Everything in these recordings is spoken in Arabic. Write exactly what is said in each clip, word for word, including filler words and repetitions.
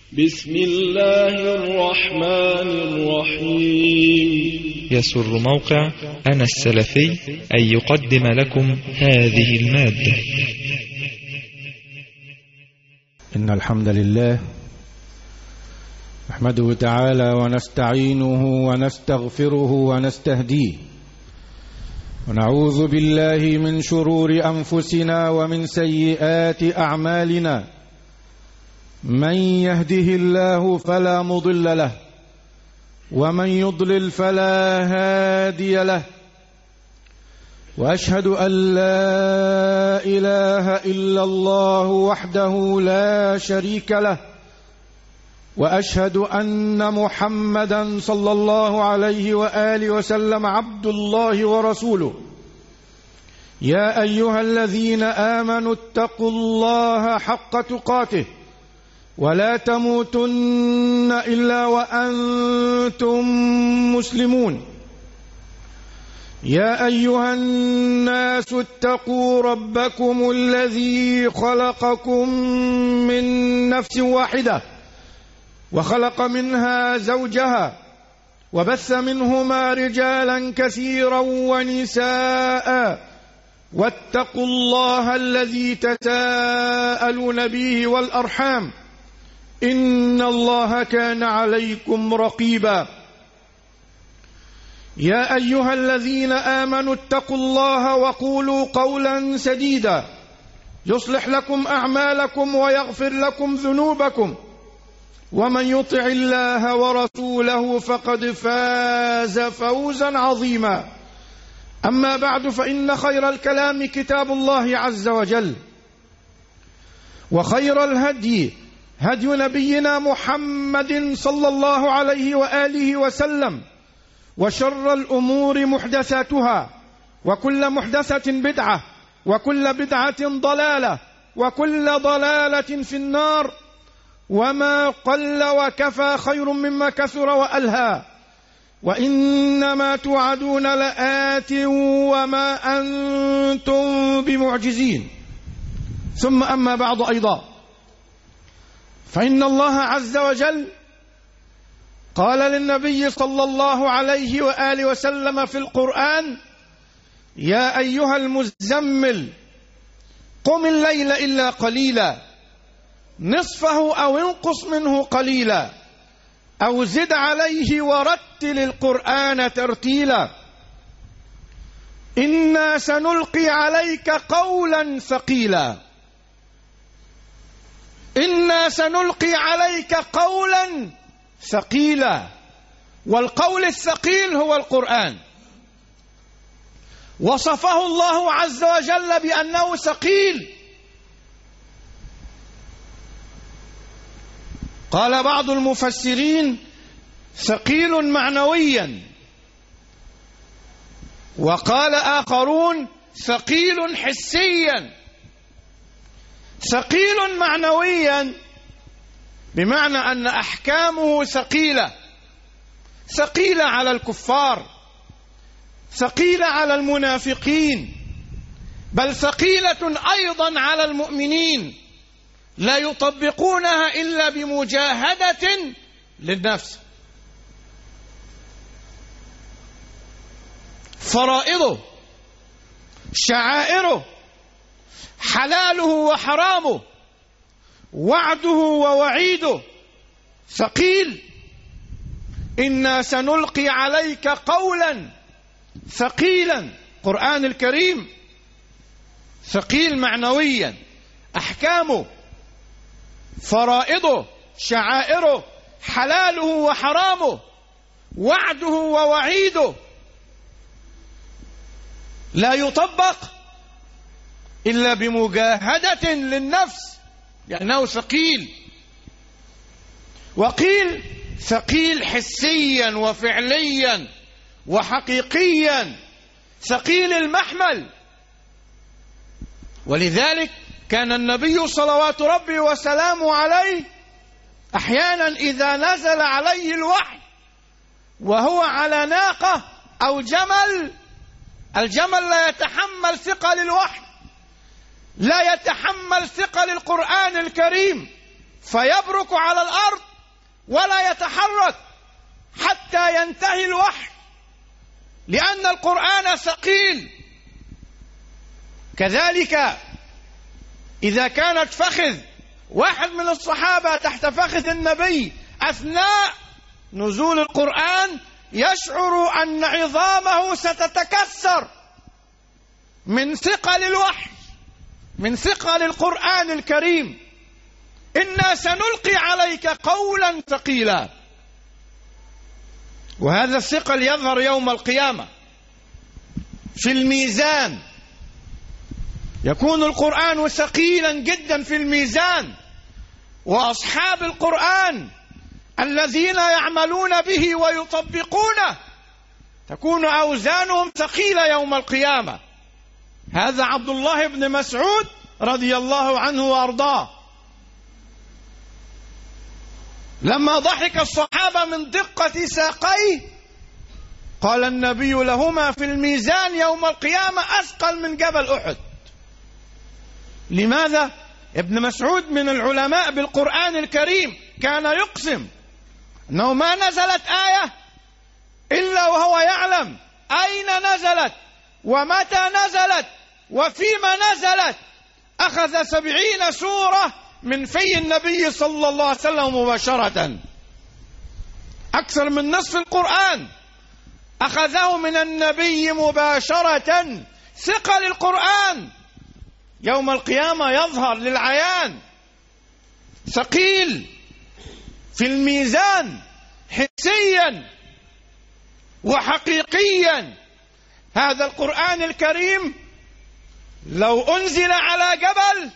بسم الله الرحمن الرحيم. يسر موقع أنا السلفي أن يقدم لكم هذه المادة. إن الحمد لله نحمده تعالى ونستعينه ونستغفره ونستهديه، ونعوذ بالله من شرور أنفسنا ومن سيئات أعمالنا. من يهده الله فلا مضل له، ومن يضلل فلا هادي له، وأشهد أن لا إله إلا الله وحده لا شريك له، وأشهد أن محمدا صلى الله عليه وآله وسلم عبد الله ورسوله. يا أيها الذين آمنوا اتقوا الله حق تقاته ولا تموتن إلا وأنتم مسلمون. يا أيها الناس اتقوا ربكم الذي خلقكم من نفس واحدة وخلق منها زوجها وبث منهما رجالا كثيرا ونساء، واتقوا الله الذي تساءلون به والأرحام إن الله كان عليكم رقيبا. يا أيها الذين آمنوا اتقوا الله وقولوا قولا سديدا يصلح لكم أعمالكم ويغفر لكم ذنوبكم، ومن يطع الله ورسوله فقد فاز فوزا عظيما. أما بعد، فإن خير الكلام كتاب الله عز وجل، وخير الهدي هدي نبينا محمد صلى الله عليه وآله وسلم، وشر الأمور محدثاتها، وكل محدثة بدعة، وكل بدعة ضلالة، وكل ضلالة في النار. وما قل وكفى خير مما كثر وألهى، وإنما توعدون لآت وما أنتم بمعجزين. ثم أما بعد، أيضا فإن الله عز وجل قال للنبي صلى الله عليه وآله وسلم في القرآن: يا أيها المزمل قم الليل إلا قليلا نصفه أو انقص منه قليلا أو زد عليه ورتل القرآن ترتيلا إنا سنلقي عليك قولا ثقيلا. إنا سنلقي عليك قولا ثقيلا، والقول الثقيل هو القرآن. وصفه الله عز وجل بأنه ثقيل. قال بعض المفسرين: ثقيل معنويا، وقال آخرون: ثقيل حسيا. ثقيل معنويا بمعنى أن أحكامه ثقيلة، ثقيلة على الكفار، ثقيلة على المنافقين، بل ثقيلة أيضا على المؤمنين، لا يطبقونها إلا بمجاهدة للنفس. فرائضه، شعائره، حلاله وحرامه، وعده ووعيده ثقيل. إنا سنلقي عليك قولا ثقيلا. القرآن الكريم ثقيل معنويا، أحكامه، فرائضه، شعائره، حلاله وحرامه، وعده ووعيده لا يطبق إلا بمجاهدة للنفس، لأنه ثقيل. وقيل ثقيل حسيا وفعليا وحقيقيا، ثقيل المحمل. ولذلك كان النبي صلوات ربي وسلامه عليه أحيانا إذا نزل عليه الوحي وهو على ناقة أو جمل، الجمل لا يتحمل ثقل الوحي، لا يتحمل ثقل القرآن الكريم، فيبرك على الأرض ولا يتحرك حتى ينتهي الوحي، لأن القرآن ثقيل. كذلك إذا كانت فخذ واحد من الصحابة تحت فخذ النبي أثناء نزول القرآن يشعر أن عظامه ستتكسر من ثقل الوحي، من ثقل القرآن الكريم. إنا سنلقي عليك قولا ثقيلا. وهذا الثقل يظهر يوم القيامة في الميزان، يكون القرآن ثقيلا جدا في الميزان، وأصحاب القرآن الذين يعملون به ويطبقونه تكون أوزانهم ثقيلة يوم القيامة. هذا عبد الله بن مسعود رضي الله عنه وأرضاه، لما ضحك الصحابة من دقة ساقيه قال النبي لهما في الميزان يوم القيامة أثقل من جبل أحد. لماذا؟ ابن مسعود من العلماء بالقرآن الكريم، كان يقسم أنه ما نزلت آية إلا وهو يعلم أين نزلت ومتى نزلت وفيما نزلت. أخذ سبعين سورة من في النبي صلى الله عليه وسلم مباشرة، أكثر من نصف القرآن أخذه من النبي مباشرة. ثقل القرآن يوم القيامة يظهر للعيان، ثقيل في الميزان حسيا وحقيقيا. هذا القرآن الكريم لو أنزل على جبل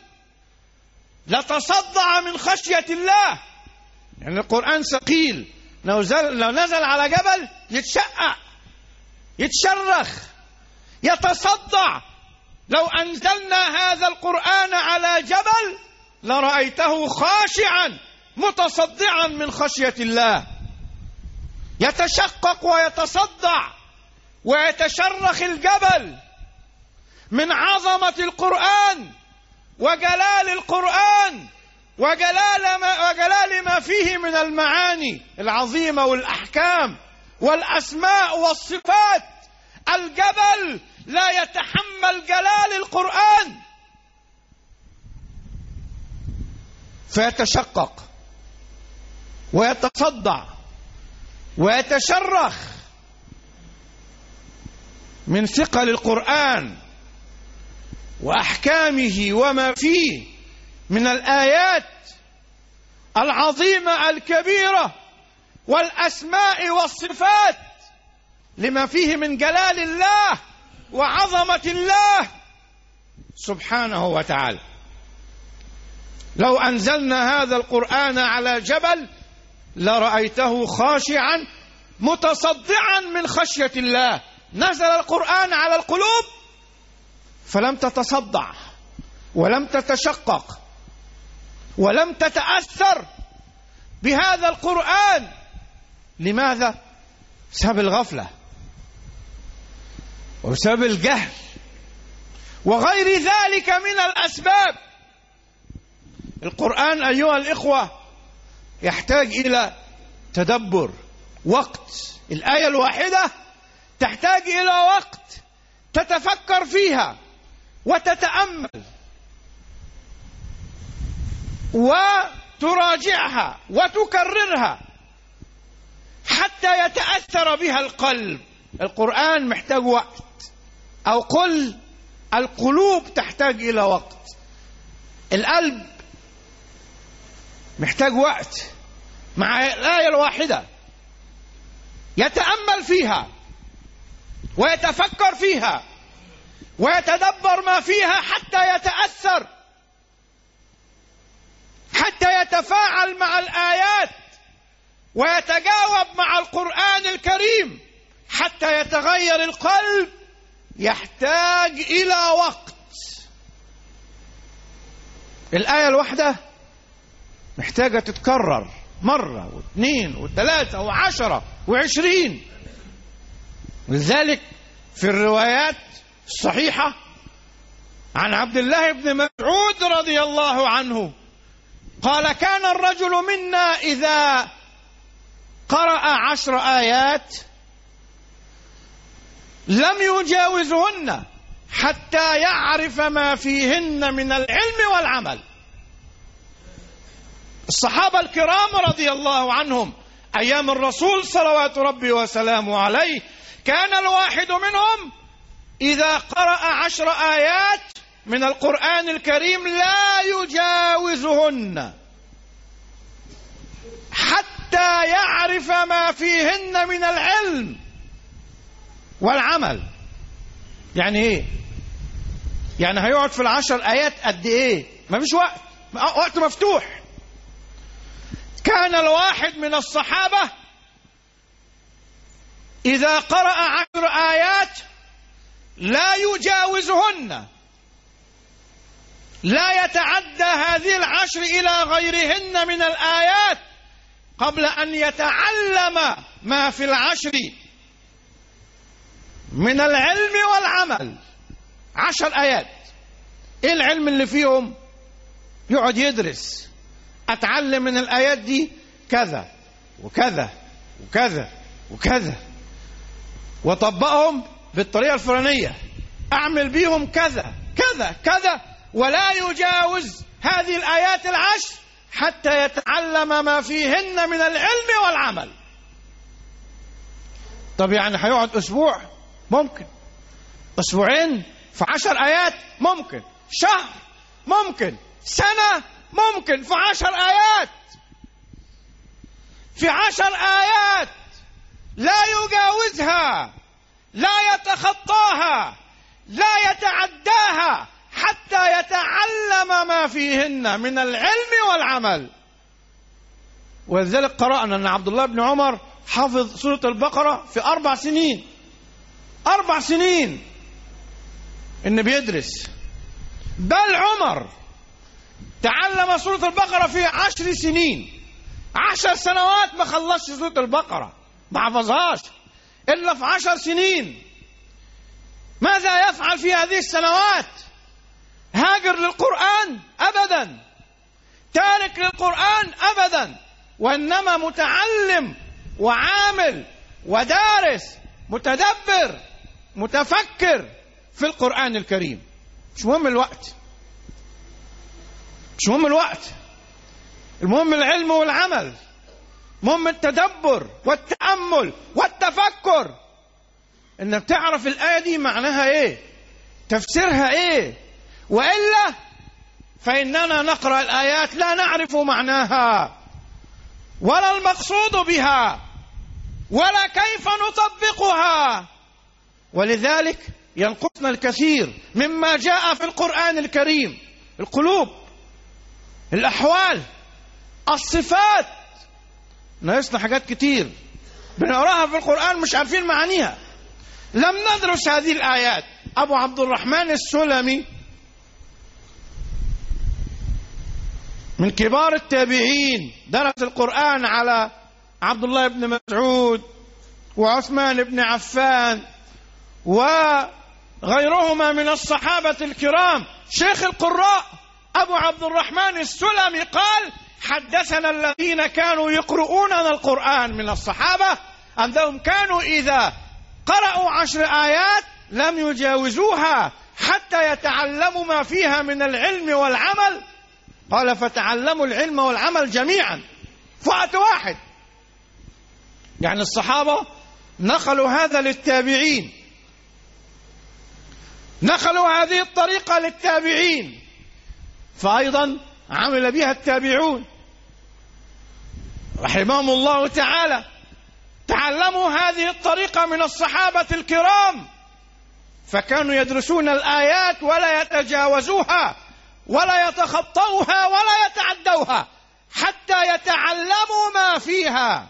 لتصدع من خشية الله، يعني القرآن ثقيل، لو, لو نزل على جبل يتشقق يتشرخ يتصدع. لو أنزلنا هذا القرآن على جبل لرأيته خاشعا متصدعا من خشية الله، يتشقق ويتصدع ويتشرخ الجبل من عظمة القرآن وجلال القرآن وجلال ما, وجلال ما فيه من المعاني العظيمة والأحكام والأسماء والصفات. الجبل لا يتحمل جلال القرآن فيتشقق ويتصدع ويتشرخ من ثقل القرآن وأحكامه وما فيه من الآيات العظيمة الكبيرة والأسماء والصفات، لما فيه من جلال الله وعظمة الله سبحانه وتعالى. لو أنزلنا هذا القرآن على جبل لرأيته خاشعا متصدعا من خشية الله. نزل القرآن على القلوب فلم تتصدع ولم تتشقق ولم تتأثر بهذا القرآن. لماذا؟ بسبب الغفلة وبسبب الجهل وغير ذلك من الأسباب. القرآن أيها الإخوة يحتاج إلى تدبر، وقت. الآية الواحدة تحتاج إلى وقت تتفكر فيها وتتأمل وتراجعها وتكررها حتى يتأثر بها القلب. القرآن محتاج وقت، أو قل القلوب تحتاج إلى وقت. القلب محتاج وقت مع الآية الواحدة يتأمل فيها ويتفكر فيها ويتدبر ما فيها حتى يتأثر، حتى يتفاعل مع الآيات ويتجاوب مع القرآن الكريم حتى يتغير القلب. يحتاج إلى وقت. الآية الواحدة محتاجة تتكرر مرة واثنين وثلاثة وعشرة وعشرين. ولذلك في الروايات الصحيحة عن عبد الله بن مسعود رضي الله عنه قال كان الرجل منا إذا قرأ عشر آيات لم يجاوزهن حتى يعرف ما فيهن من العلم والعمل. الصحابة الكرام رضي الله عنهم أيام الرسول صلوات ربي وسلامه عليه كان الواحد منهم إذا قرأ عشر آيات من القرآن الكريم لا يجاوزهن حتى يعرف ما فيهن من العلم والعمل. يعني ايه؟ يعني هيقعد في العشر آيات قد ايه؟ ما فيش وقت، وقت مفتوح. كان الواحد من الصحابة إذا قرأ عشر آيات لا يجاوزهن، لا يتعدى هذه العشر إلى غيرهن من الآيات قبل أن يتعلم ما في العشر من العلم والعمل. عشر آيات، إيه العلم اللي فيهم؟ يقعد يدرس، أتعلم من الآيات دي كذا وكذا وكذا وكذا، وطبقهم بالطريقة الفلانية، أعمل بيهم كذا كذا كذا، ولا يجاوز هذه الآيات العشر حتى يتعلم ما فيهن من العلم والعمل. طب يعني هيقعد أسبوع؟ ممكن. أسبوعين في عشر آيات؟ ممكن. شهر؟ ممكن. سنة؟ ممكن. في عشر آيات، في عشر آيات لا يجاوزها، لا يتخطاها، لا يتعداها حتى يتعلم ما فيهن من العلم والعمل. ولذلك قرأنا أن عبد الله بن عمر حفظ سورة البقرة في أربع سنين. أربع سنين إن بيدرس. بل عمر تعلم سورة البقرة في عشر سنين. عشر سنوات ما خلصش سورة البقرة، ما حفظهاش إلا في عشر سنين. ماذا يفعل في هذه السنوات؟ هاجر للقرآن؟ أبدا. تارك للقرآن؟ أبدا. وإنما متعلم وعامل ودارس متدبر متفكر في القرآن الكريم. مش مهم الوقت، مش مهم الوقت، المهم العلم والعمل، مهم التدبر والتأمل والتفكر، إنك تعرف الآية دي معناها إيه، تفسيرها إيه. وإلا فإننا نقرأ الآيات لا نعرف معناها ولا المقصود بها ولا كيف نطبقها، ولذلك ينقصنا الكثير مما جاء في القرآن الكريم. القلوب، الأحوال، الصفات، ناقصنا حاجات كتير بنقراها في القرآن مش عارفين معانيها. لم ندرس هذه الآيات. أبو عبد الرحمن السلمي من كبار التابعين، درس القرآن على عبد الله بن مسعود وعثمان بن عفان وغيرهما من الصحابة الكرام. شيخ القراء أبو عبد الرحمن السلمي قال: حدثنا الذين كانوا يقرؤوننا القرآن من الصحابة أنهم كانوا إذا قرأوا عشر آيات لم يجاوزوها حتى يتعلموا ما فيها من العلم والعمل. قال: فتعلموا العلم والعمل جميعا في وقت واحد. يعني الصحابة نقلوا هذا للتابعين، نقلوا هذه الطريقة للتابعين، فأيضا عمل بها التابعون رحمهم الله تعالى. تعلموا هذه الطريقة من الصحابة الكرام، فكانوا يدرسون الآيات ولا يتجاوزوها ولا يتخطوها ولا يتعدوها حتى يتعلموا ما فيها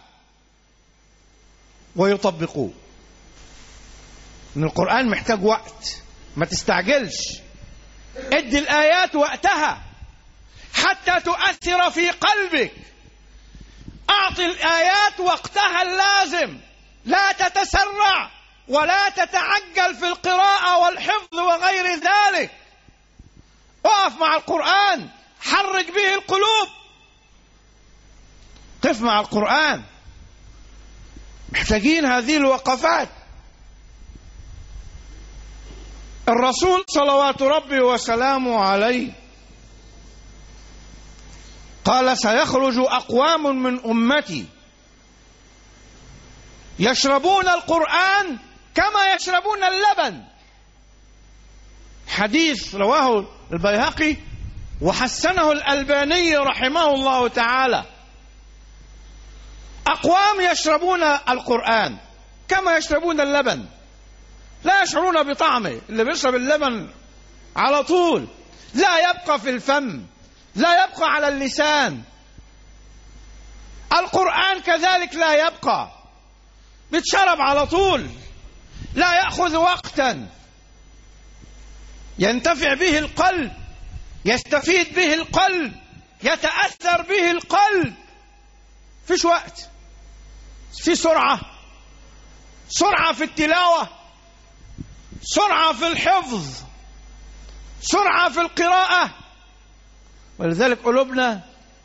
ويطبقوه. إن القرآن محتاج وقت، ما تستعجلش، ادي الآيات وقتها حتى تؤثر في قلبك. أعطي الآيات وقتها اللازم، لا تتسرع ولا تتعجل في القراءة والحفظ وغير ذلك. وقف مع القرآن، حرك به القلوب، قف مع القرآن. محتاجين هذه الوقفات. الرسول صلوات ربي وسلامه عليه قال: سيخرج أقوام من أمتي يشربون القرآن كما يشربون اللبن. حديث رواه البيهقي وحسنه الألباني رحمه الله تعالى. أقوام يشربون القرآن كما يشربون اللبن، لا يشعرون بطعمه. اللي بيشرب اللبن على طول لا يبقى في الفم، لا يبقى على اللسان. القرآن كذلك لا يبقى، بيتشرب على طول، لا يأخذ وقتا، ينتفع به القلب، يستفيد به القلب، يتأثر به القلب. فيش وقت، في سرعة، سرعة في التلاوة، سرعة في الحفظ، سرعة في القراءة. ولذلك قلوبنا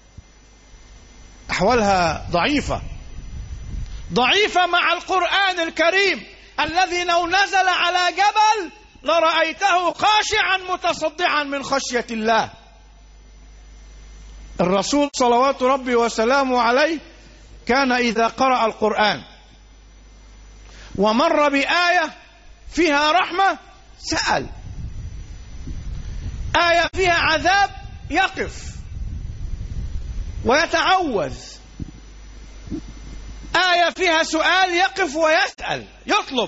أحوالها ضعيفة، ضعيفة مع القرآن الكريم الذي لو نزل على جبل لرأيته خاشعا متصدعا من خشية الله. الرسول صلوات ربي وسلامه عليه كان إذا قرأ القرآن ومر بآية فيها رحمة سأل، آية فيها عذاب يقف ويتعوذ، آية فيها سؤال يقف ويسأل يطلب.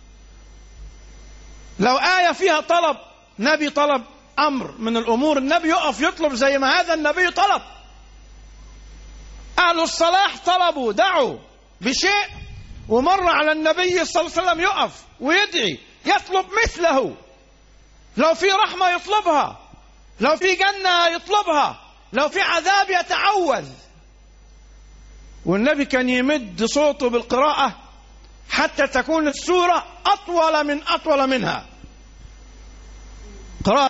لو آية فيها طلب، نبي طلب أمر من الأمور، النبي يقف يطلب زي ما هذا النبي طلب. أهل الصلاح طلبوا دعوا بشيء ومر على النبي صلى الله عليه وسلم يقف ويدعي يطلب مثله. لو في رحمة يطلبها، لو في جنة يطلبها، لو في عذاب يتعوذ. والنبي كان يمد صوته بالقراءة حتى تكون السورة أطول من أطول منها. قراءة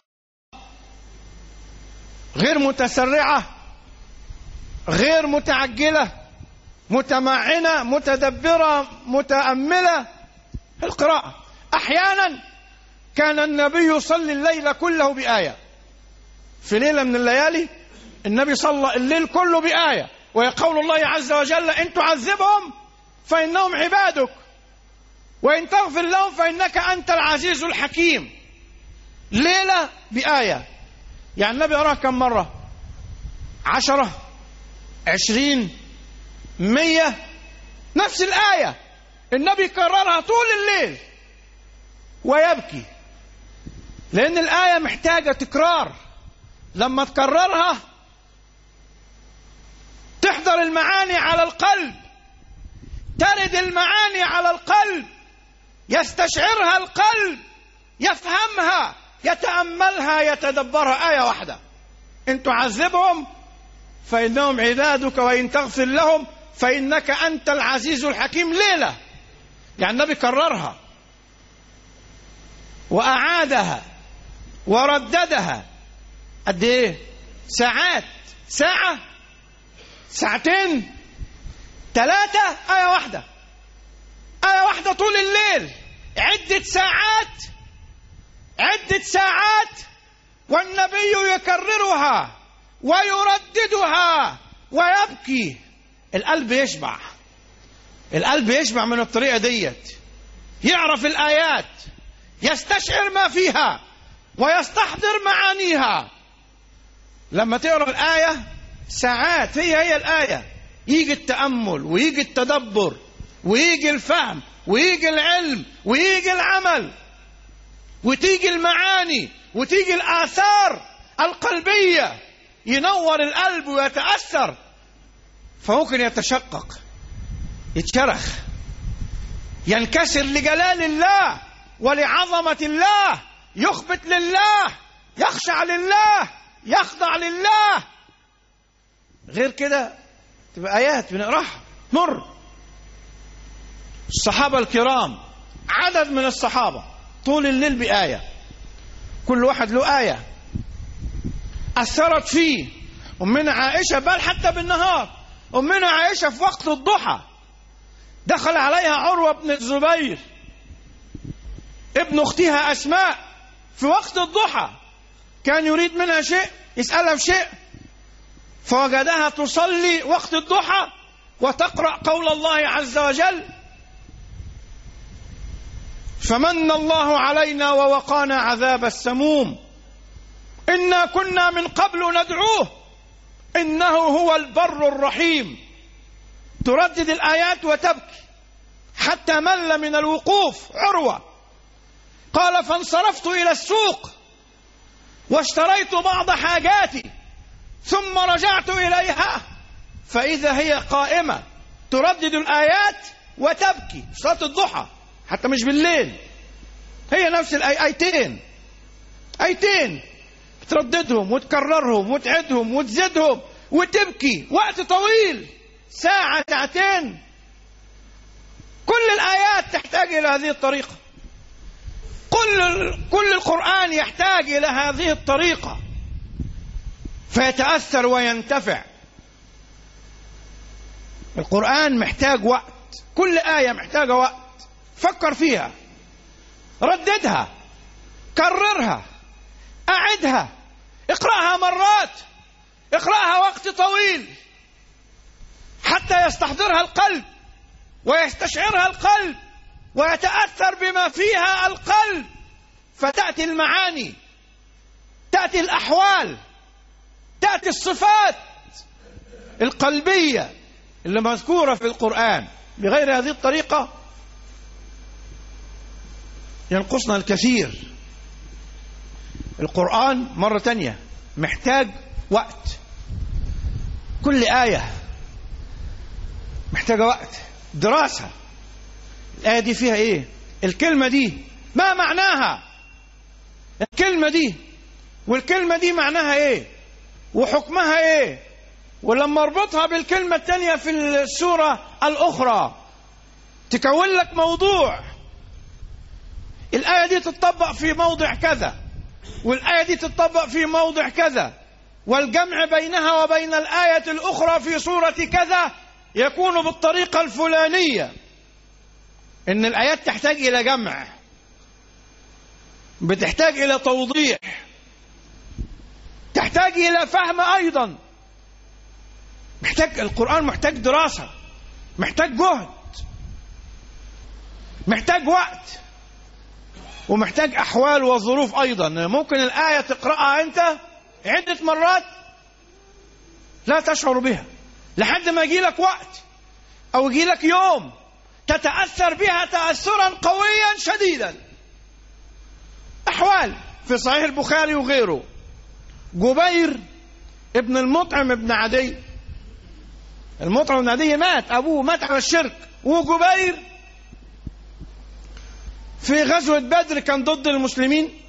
غير متسرعة، غير متعجلة، متمعنة، متدبرة، متأملة. القراءة أحيانا كان النبي يصلي الليل كله بآية. في ليلة من الليالي النبي صلى الليل كله بآية، ويقول الله عز وجل: إن تعذبهم فإنهم عبادك وإن تغفر لهم فإنك أنت العزيز الحكيم. ليلة بآية. يعني النبي يراها كم مرة؟ عشرة، عشرين، مية، نفس الآية النبي كررها طول الليل ويبكي، لأن الآية محتاجة تكرار. لما تكررها تحضر المعاني على القلب، ترد المعاني على القلب، يستشعرها القلب، يفهمها، يتأملها، يتدبرها. آية واحدة: إن تعذبهم فإنهم عبادك وإن تغفر لهم فإنك أنت العزيز الحكيم. ليلة. يعني النبي كررها وأعادها ورددها. قد إيه؟ ساعات، ساعة، ساعتين، ثلاثة، آية واحدة، آية واحدة طول الليل. عدة ساعات، عدة ساعات، والنبي يكررها ويرددها ويبكي. القلب يشبع، القلب يشبع من الطريقة ديت، يعرف الآيات، يستشعر ما فيها ويستحضر معانيها. لما تقرأ الآية ساعات هي هي الآية، يجي التأمل ويجي التدبر ويجي الفهم ويجي العلم ويجي العمل وتيجي المعاني وتيجي الآثار القلبية، ينور القلب ويتأثر، فممكن يتشقق، يتشرخ، ينكسر لجلال الله ولعظمة الله، يخبت لله، يخشع لله، يخضع لله. غير كده تبقى آيات بنقراها مر. الصحابة الكرام، عدد من الصحابة طول الليل بآية، كل واحد له آية أثرت فيه. أمنا عائشة بل حتى بالنهار أمنا عائشة في وقت الضحى دخل عليها عروة بن الزبير ابن أختها أسماء في وقت الضحى، كان يريد منها شيء، يسألها في شيء، فوجدها تصلي وقت الضحى وتقرأ قول الله عز وجل: فمن الله علينا ووقانا عذاب السموم إنا كنا من قبل ندعوه إنه هو البر الرحيم. تردد الآيات وتبكي حتى مل من الوقوف عروة. قال: فانصرفت إلى السوق واشتريت بعض حاجاتي ثم رجعت إليها فإذا هي قائمة تردد الآيات وتبكي. صلاة الضحى حتى مش بالليل، هي نفس الآيتين آيتين ترددهم وتكررهم وتعدهم وتزدهم وتبكي وقت طويل، ساعة ساعتين. كل الآيات تحتاج إلى هذه الطريقة، كل كل القرآن يحتاج إلى هذه الطريقة فيتأثر وينتفع. القرآن محتاج وقت، كل آية محتاجة وقت. فكر فيها، رددها، كررها، أعدها، اقرأها مرات، اقرأها وقت طويل حتى يستحضرها القلب ويستشعرها القلب ويتأثر بما فيها القلب، فتأتي المعاني، تأتي الأحوال، تأتي الصفات القلبية اللي مذكورة في القرآن. بغير هذه الطريقة ينقصنا الكثير. القرآن مرة تانية محتاج وقت، كل آية محتاجة وقت، دراسة. الآية دي فيها إيه؟ الكلمة دي ما معناها؟ الكلمة دي والكلمة دي معناها إيه؟ وحكمها إيه؟ ولما اربطها بالكلمة التانية في السورة الأخرى تكون لك موضوع. الآية دي تتطبق في موضع كذا، والآية دي تتطبق في موضع كذا، والجمع بينها وبين الآية الأخرى في سورة كذا يكون بالطريقة الفلانية. إن الآيات تحتاج إلى جمع، بتحتاج إلى توضيح، تحتاج إلى فهم أيضا. محتاج القرآن محتاج دراسة، محتاج جهد، محتاج وقت، ومحتاج أحوال وظروف أيضا. ممكن الآية تقرأها أنت عدة مرات لا تشعر بها لحد ما يجي لك وقت أو يجي لك يوم تتأثر بها تأثرا قويا شديدا. أحوال في صحيح البخاري وغيره، جبير ابن المطعم ابن عدي، المطعم ابن عدي مات، أبوه مات على الشرك، وجبير في غزوة بدر كان ضد المسلمين،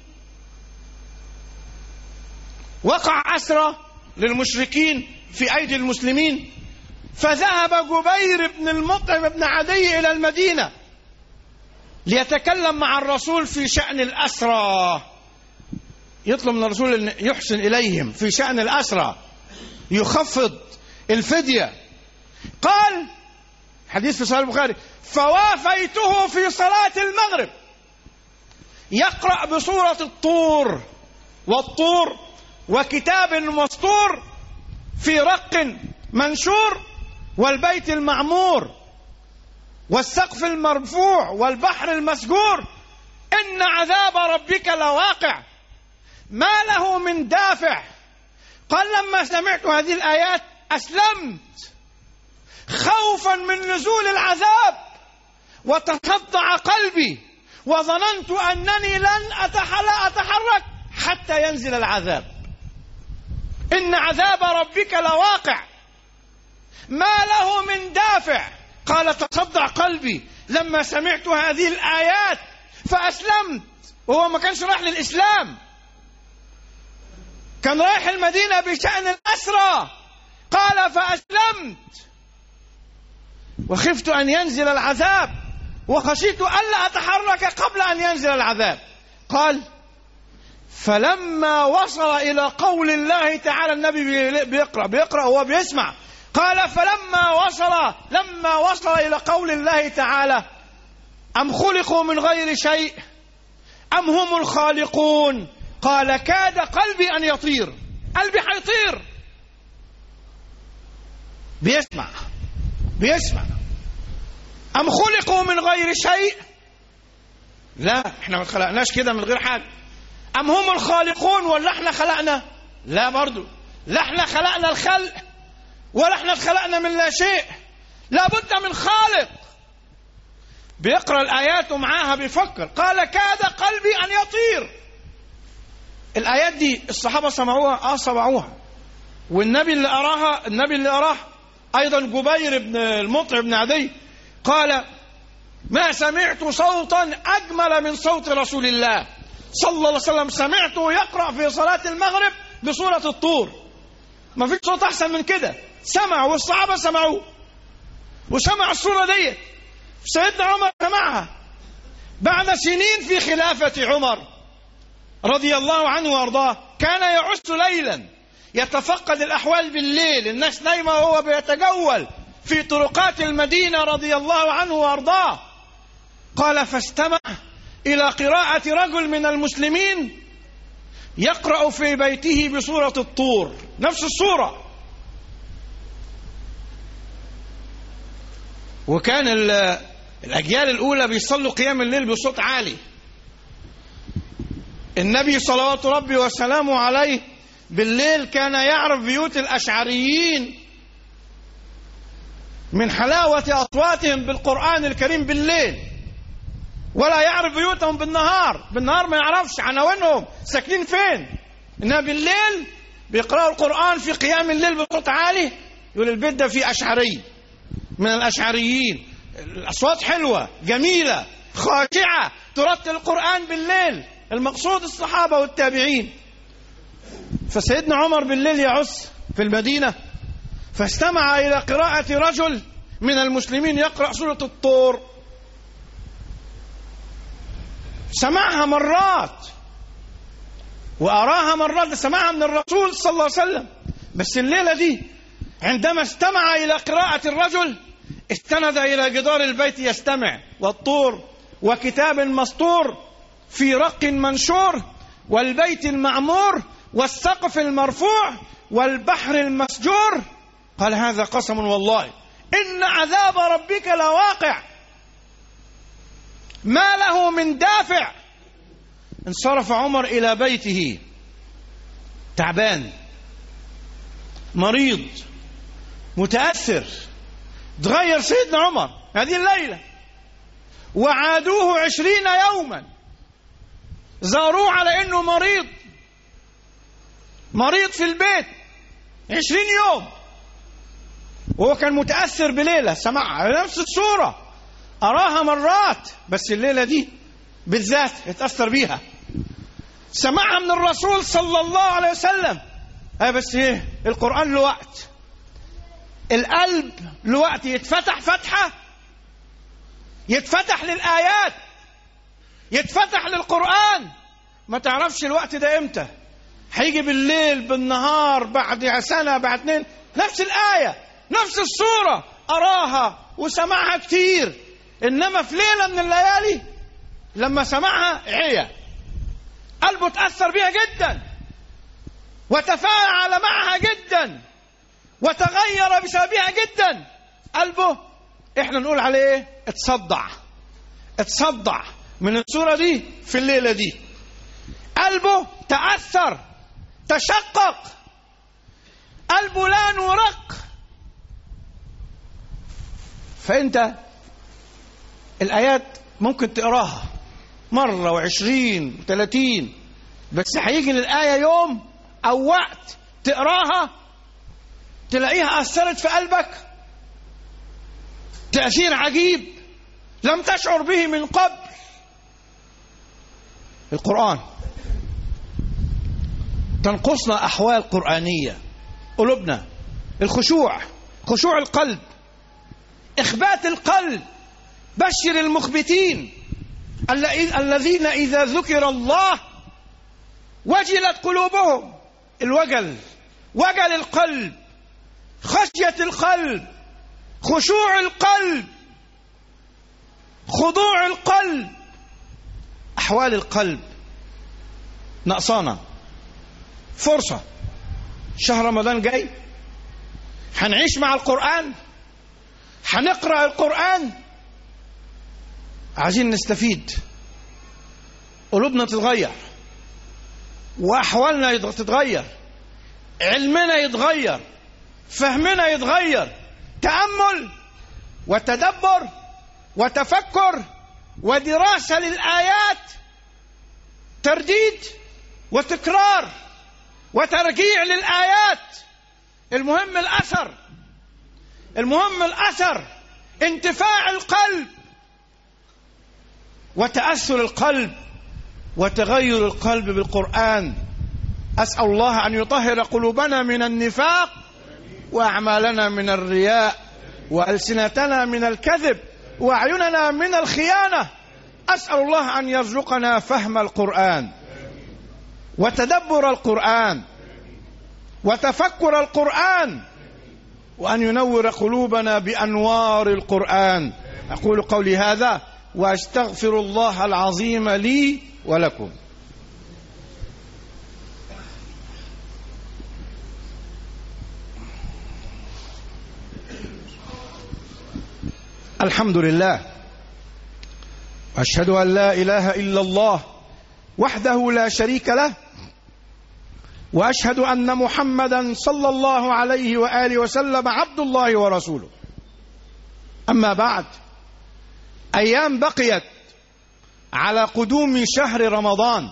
وقع أسرى للمشركين في أيدي المسلمين، فذهب جبير بن المطعم بن عدي إلى المدينة ليتكلم مع الرسول في شأن الأسرى، يطلب من الرسول أن يحسن إليهم في شأن الأسرى، يخفض الفدية. قال حديث في صحيح البخاري: فوافيته في صلاة المغرب يقرأ بسورة الطور، والطور وكتاب مسطور في رق منشور والبيت المعمور والسقف المرفوع والبحر المسجور إن عذاب ربك لواقع ما له من دافع. قال: لما سمعت هذه الآيات أسلمت خوفا من نزول العذاب، وتصدع قلبي، وظننت أنني لن أتحرك حتى ينزل العذاب. إن عذاب ربك لواقع ما له من دافع. قال: تصدع قلبي لما سمعت هذه الآيات فأسلمت. وهو ما كانش رايح للإسلام، كان رايح المدينة بشأن الأسرى. قال: فأسلمت وخفت أن ينزل العذاب وخشيت ألا أتحرك قبل أن ينزل العذاب. قال: فلما وصل إلى قول الله تعالى، النبي بيقرأ بيقرأ وهو بيسمع، قال فلما وصل لما وصل إلى قول الله تعالى أم خلقوا من غير شيء أم هم الخالقون، قال كاد قلبي أن يطير. قلبي هيطير. بيسمع بيسمع أم خلقوا من غير شيء، لا احنا ما خلقناش كده من غير حاجة. أم هم الخالقون، ولا احنا خلقنا؟ لا برضو، لا احنا خلقنا الخلق ولا احنا خلقنا من لا شيء، لا بد من خالق. بيقرأ الآيات ومعاها بيفكر. قال كاد قلبي أن يطير. الآيات دي الصحابة سمعوها، اه سمعوها، والنبي اللي أراها النبي اللي أراها أيضا جبير بن المطعم بن عدي قال ما سمعت صوتا أجمل من صوت رسول الله صلى الله عليه وسلم، سمعته يقرأ في صلاة المغرب بسورة الطور. ما فيش صوت أحسن من كده. سمعوا والصحابة سمعوا وسمعوا السورة دي. سيدنا عمر سمعها بعد سنين في خلافة عمر رضي الله عنه وارضاه. كان يعس ليلا يتفقد الأحوال بالليل، الناس نايمة وهو بيتجول في طرقات المدينة رضي الله عنه وارضاه. قال فاستمع إلى قراءة رجل من المسلمين يقرأ في بيته بسورة الطور، نفس السورة. وكان الأجيال الأولى بيصلوا قيام الليل بصوت عالي. النبي صلوات ربي وسلامه عليه بالليل كان يعرف بيوت الأشعريين من حلاوة أصواتهم بالقرآن الكريم بالليل، ولا يعرف بيوتهم بالنهار. بالنهار ما يعرفش عناوينهم ساكنين فين، إنها بالليل بيقرأوا القرآن في قيام الليل بصوت عالي. يقول البيت ده فيه أشعري من الأشعريين، الأصوات حلوة جميلة خاشعة ترتل القرآن بالليل. المقصود الصحابة والتابعين. فسيدنا عمر بالليل يعس في المدينة، فاستمع إلى قراءة رجل من المسلمين يقرأ سورة الطور. سمعها مرات وأراها مرات، سمعها من الرسول صلى الله عليه وسلم. بس الليلة دي عندما استمع إلى قراءة الرجل استند إلى جدار البيت يستمع، والطور وكتاب مسطور في رق منشور والبيت المعمور والسقف المرفوع والبحر المسجور. قال هذا قسم والله إن عذاب ربك لواقع ما له من دافع. انصرف عمر إلى بيته تعبان مريض متأثر. تغير سيدنا عمر هذه الليلة، وعادوه عشرين يوما، زاروه على انه مريض مريض في البيت عشرين يوم، وهو كان متأثر بليلة سمعها نفس السورة، أراها مرات بس الليلة دي بالذات يتأثر بيها. سمعها من الرسول صلى الله عليه وسلم. أي بس ايه، القرآن له وقت، القلب له وقت يتفتح فتحة، يتفتح للآيات، يتفتح للقرآن. ما تعرفش الوقت ده امتى، هيجي بالليل بالنهار بعد سنة بعد اتنين، نفس الآية نفس السورة أراها وسمعها كتير. إنما في ليلة من الليالي لما سمعها عيا، قلبه تأثر بها جدا وتفاعل معها جدا وتغير بسببها جدا. قلبه احنا نقول عليه اتصدع اتصدع من السورة دي في الليلة دي. قلبه تأثر تشقق، قلبه لان ورق. فانت الآيات ممكن تقراها مرة وعشرين وثلاثين، بس هيجي للآية يوم أو وقت تقراها تلاقيها أثرت في قلبك تأثير عجيب لم تشعر به من قبل. القرآن تنقصنا أحوال قرآنية، قلوبنا، الخشوع، خشوع القلب، إخبات القلب. بشر المخبتين الذين إذا ذكر الله وجلت قلوبهم. الوجل، وجل القلب خشية القلب، خشوع القلب، خضوع القلب. أحوال القلب نقصانة. فرصة، شهر رمضان جاي، هنعيش مع القرآن، هنقرأ القرآن، عايزين نستفيد، قلوبنا تتغير، وأحوالنا تتغير، علمنا يتغير، فهمنا يتغير، تأمل وتدبر وتفكر ودراسة للآيات، ترديد وتكرار وترجيع للآيات. المهم الأثر، المهم الأثر، انتفاع القلب وتأثر القلب وتغير القلب بالقرآن. أسأل الله أن يطهر قلوبنا من النفاق، وأعمالنا من الرياء، وألسنتنا من الكذب، وأعيننا من الخيانة. أسأل الله أن يرزقنا فهم القرآن وتدبر القرآن وتفكر القرآن، وأن ينور قلوبنا بأنوار القرآن. أقول قولي هذا وأستغفر الله العظيم لي ولكم. الحمد لله، وأشهد أن لا إله إلا الله وحده لا شريك له، وأشهد أن محمدا صلى الله عليه وآله وسلم عبد الله ورسوله. أما بعد، أيام بقيت على قدوم شهر رمضان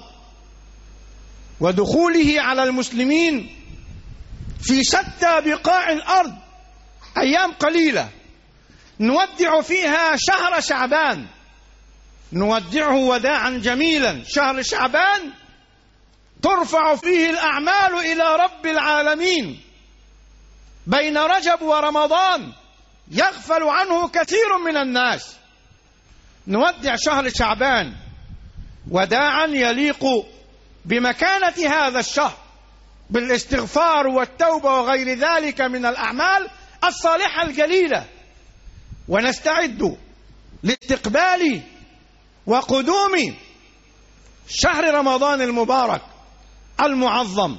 ودخوله على المسلمين في شتى بقاع الأرض. أيام قليلة نودع فيها شهر شعبان، نودعه وداعا جميلا. شهر شعبان ترفع فيه الأعمال إلى رب العالمين. بين رجب ورمضان يغفل عنه كثير من الناس. نودع شهر شعبان وداعا يليق بمكانة هذا الشهر بالاستغفار والتوبة وغير ذلك من الأعمال الصالحة الجليلة، ونستعد لاستقبال وقدوم شهر رمضان المبارك المعظم.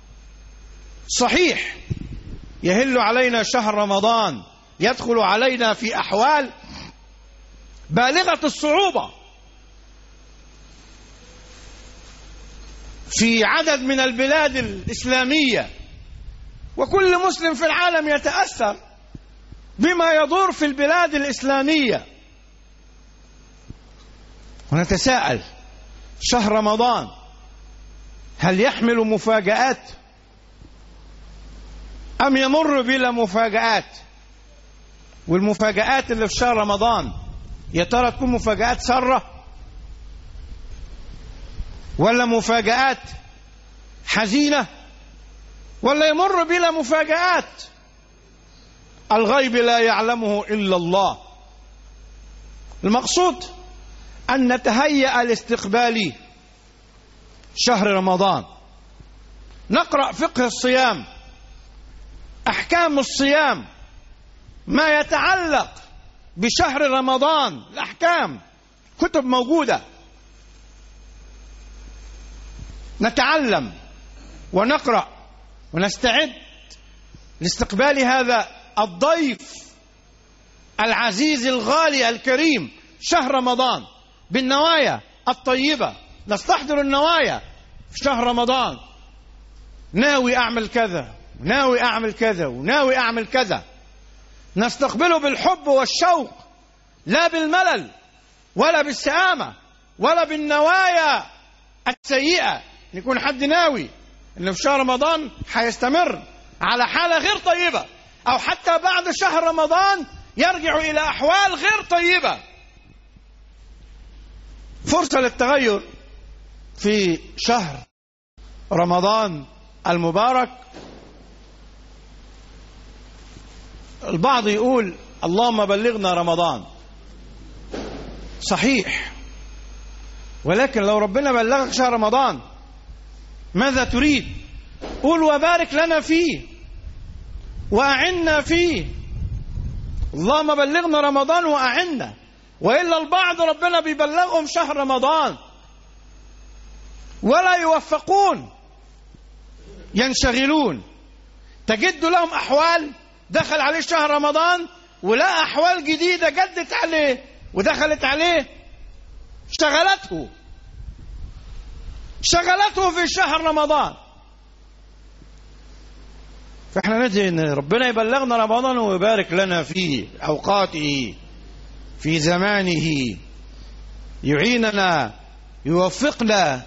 صحيح يهل علينا شهر رمضان، يدخل علينا في أحوال بالغة الصعوبة في عدد من البلاد الإسلامية، وكل مسلم في العالم يتأثر بما يدور في البلاد الإسلامية. ونتساءل، شهر رمضان هل يحمل مفاجآت أم يمر بلا مفاجآت؟ والمفاجآت اللي في شهر رمضان يا ترى تكون مفاجآت سارة ولا مفاجآت حزينة ولا يمر بلا مفاجآت؟ الغيب لا يعلمه إلا الله. المقصود أن نتهيأ لاستقبال شهر رمضان، نقرأ فقه الصيام، أحكام الصيام، ما يتعلق بشهر رمضان، الأحكام، كتب موجودة، نتعلم ونقرأ ونستعد لاستقبال هذا الضيف العزيز الغالي الكريم، شهر رمضان، بالنوايا الطيبة. نستحضر النوايا في شهر رمضان، ناوي أعمل كذا، ناوي أعمل كذا، وناوي أعمل كذا. نستقبله بالحب والشوق، لا بالملل ولا بالسآمة ولا بالنوايا السيئة. يكون حد ناوي إنه في شهر رمضان هيستمر على حالة غير طيبة، أو حتى بعد شهر رمضان يرجع إلى أحوال غير طيبة. فرصة للتغير في شهر رمضان المبارك. البعض يقول اللهم بلغنا رمضان، صحيح، ولكن لو ربنا بلغك شهر رمضان ماذا تريد؟ قول وبارك لنا فيه، وأعنا فيه. اللهم بلغنا رمضان وأعنا. وإلا البعض ربنا بيبلغهم شهر رمضان ولا يوفقون، ينشغلون. تجد لهم أحوال دخل عليه شهر رمضان ولا أحوال جديدة جدت عليه ودخلت عليه، شغلته شغلته في شهر رمضان. فإحنا ندعي إن ربنا يبلغنا رمضان ويبارك لنا فيه، أوقاته، في زمانه، يعيننا، يوفقنا،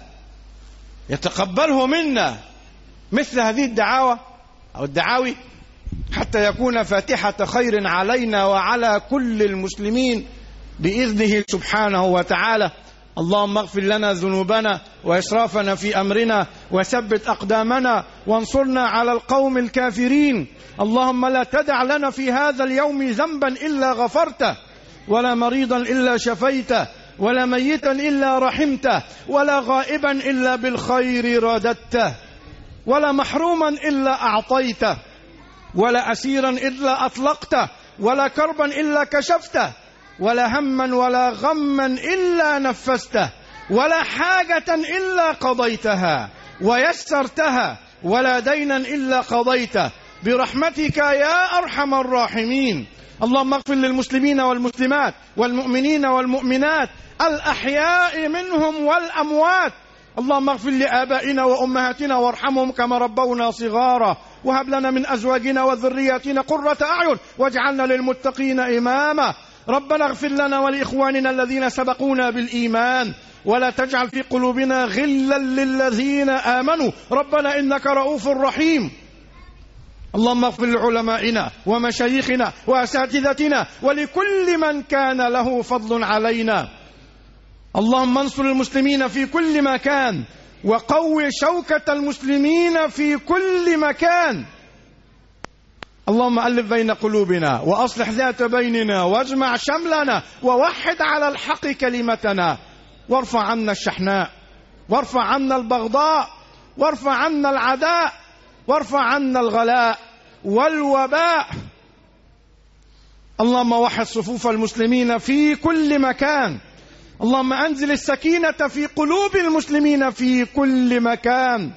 يتقبله منا مثل هذه الدعاوى أو الدعاوي، حتى يكون فاتحة خير علينا وعلى كل المسلمين بإذنه سبحانه وتعالى. اللهم اغفر لنا ذنوبنا وإسرافنا في أمرنا وثبت أقدامنا وانصرنا على القوم الكافرين. اللهم لا تدع لنا في هذا اليوم ذنبا إلا غفرته، ولا مريضا إلا شفيته، ولا ميتا إلا رحمته، ولا غائبا إلا بالخير رددته، ولا محروما إلا أعطيته، ولا أسيرا إلا أطلقته، ولا كربا إلا كشفته، ولا هما ولا غما إلا نفسته، ولا حاجة إلا قضيتها ويسرتها، ولا دينا إلا قضيته برحمتك يا أرحم الراحمين. اللهم اغفر للمسلمين والمسلمات والمؤمنين والمؤمنات الأحياء منهم والأموات. اللهم اغفر لآبائنا وأمهاتنا وارحمهم كما ربونا صغارا، وهب لنا من أزواجنا وذرياتنا قرة أعين واجعلنا للمتقين إماما. ربنا اغفر لنا ولإخواننا الذين سبقونا بالإيمان، ولا تجعل في قلوبنا غلا للذين آمنوا ربنا إنك رؤوف رحيم. اللهم اغفر لعلمائنا ومشايخنا وأساتذتنا ولكل من كان له فضل علينا. اللهم انصر المسلمين في كل مكان وقوي شوكة المسلمين في كل مكان. اللهم ألف بين قلوبنا وأصلح ذات بيننا واجمع شملنا ووحد على الحق كلمتنا، وارفع عنا الشحناء، وارفع عنا البغضاء، وارفع عنا العداء، وارفع عنا الغلاء والوباء. اللهم وحد صفوف المسلمين في كل مكان. اللهم أنزل السكينة في قلوب المسلمين في كل مكان.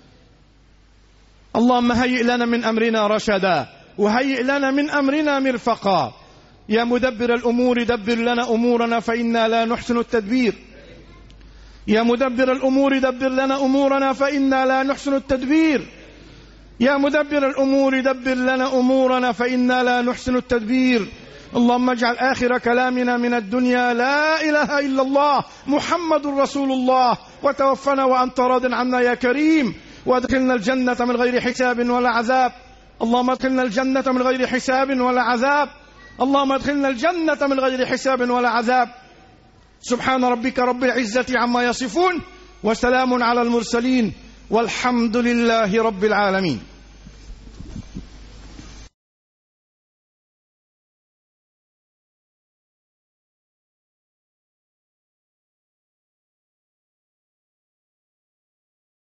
اللهم هيئ لنا من أمرنا رشدا، وهيئ لنا من أمرنا مرفقا. يا مدبر الأمور دبر لنا أمورنا فإنا لا نحسن التدبير. يا مدبر الأمور دبر لنا أمورنا فإنا لا نحسن التدبير. يا مدبر الأمور دبر لنا أمورنا فإنا لا نحسن التدبير. اللهم اجعل آخر كلامنا من الدنيا لا إله إلا الله محمد رسول الله، وتوفنا وأنت راض عنا يا كريم، وادخلنا الجنة من غير حساب ولا عذاب. اللهم ادخلنا الجنة من غير حساب ولا عذاب. اللهم ادخلنا الجنة من غير حساب ولا عذاب. سبحان ربك رب العزة عما يصفون، وسلام على المرسلين، والحمد لله رب العالمين.